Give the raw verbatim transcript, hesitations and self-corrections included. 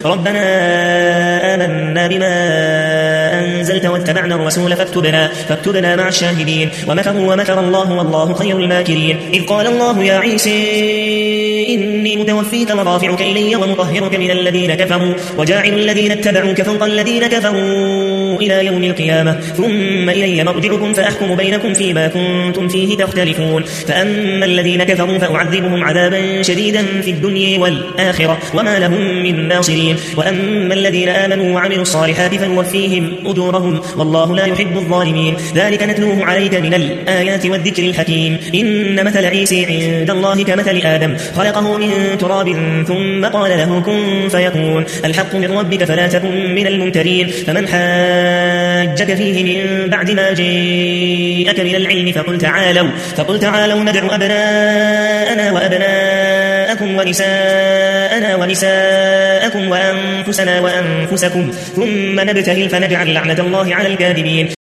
ربنا آمنا بما أنزلت واتبعنا الرسول فاكتبنا, فاكتبنا مع الشاهدين ومكروا ومكر الله والله خير الماكرين إذ قال الله يا عيسى إني متوفيك ورافعك إلي ومطهرك من الذين كفروا وجاعل الذين اتبعوك فوق الذين كفروا إلى يوم القيامة ثم إلي مرجعكم فأحكم بينكم فيما كنتم فيه تختلفون فأما الذين كفروا فأعذبهم عذابا شديدا في الدنيا والآخرة وما لهم من ناصرين وأما الذين آمنوا وعملوا الصالحات فنوفيهم أجورهم والله لا يحب الظالمين ذلك نتلوه عليك من الآيات والذكر الحكيم إن مثل عيسى عند الله كمثل آدم خلقه من تراب ثم قال له كن فيكون الحق من ربك فلا تكن من الممترين فمن حاجك فيه من بعد ما جاءك من العلم فقل تعالوا, فقل تعالوا ندع أبناءنا وأبناءكم ونساءنا ونساءكم وأنفسنا وأنفسكم ثم نبتهل فنجعل لعنة الله على الكاذبين